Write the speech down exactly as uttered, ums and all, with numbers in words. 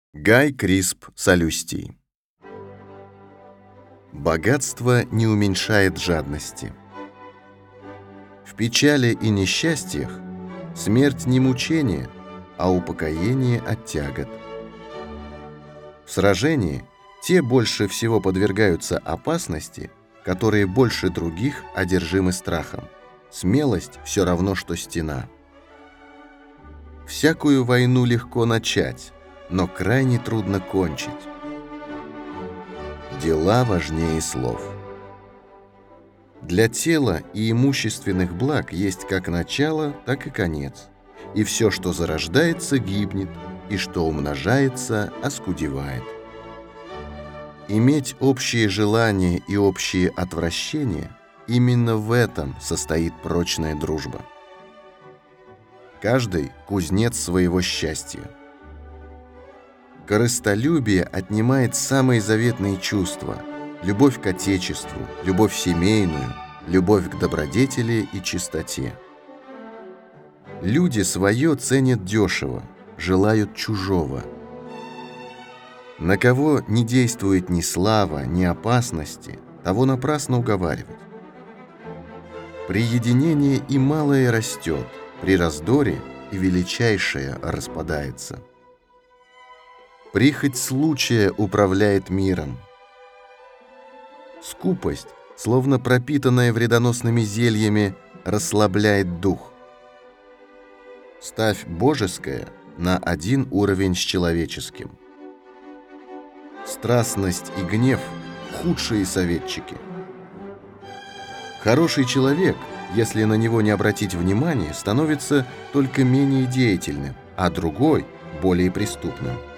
Гай Крисп Солюстий. Богатство не уменьшает жадности. В печали и несчастьях смерть не мучение, а упокоение от тягот. В сражении те больше всего подвергаются опасности, которые больше других одержимы страхом. Смелость все равно, что стена. Всякую войну легко начать, но крайне трудно кончить. Дела важнее слов. Для тела и имущественных благ есть как начало, так и конец. И все, что зарождается, гибнет, и что умножается, оскудевает. Иметь общие желания и общие отвращения – именно в этом состоит прочная дружба. Каждый – кузнец своего счастья. Корыстолюбие отнимает самые заветные чувства – любовь к Отечеству, любовь семейную, любовь к добродетели и чистоте. Люди свое ценят дешево, желают чужого. На кого не действует ни слава, ни опасности, того напрасно уговаривать. При единении и малое растет, при раздоре и величайшее распадается. Прихоть случая управляет миром. Скупость, словно пропитанная вредоносными зельями, расслабляет дух. Ставь божеское на один уровень с человеческим. Страстность и гнев – худшие советчики. Хороший человек, если на него не обратить внимания, становится только менее деятельным, а другой – более преступным.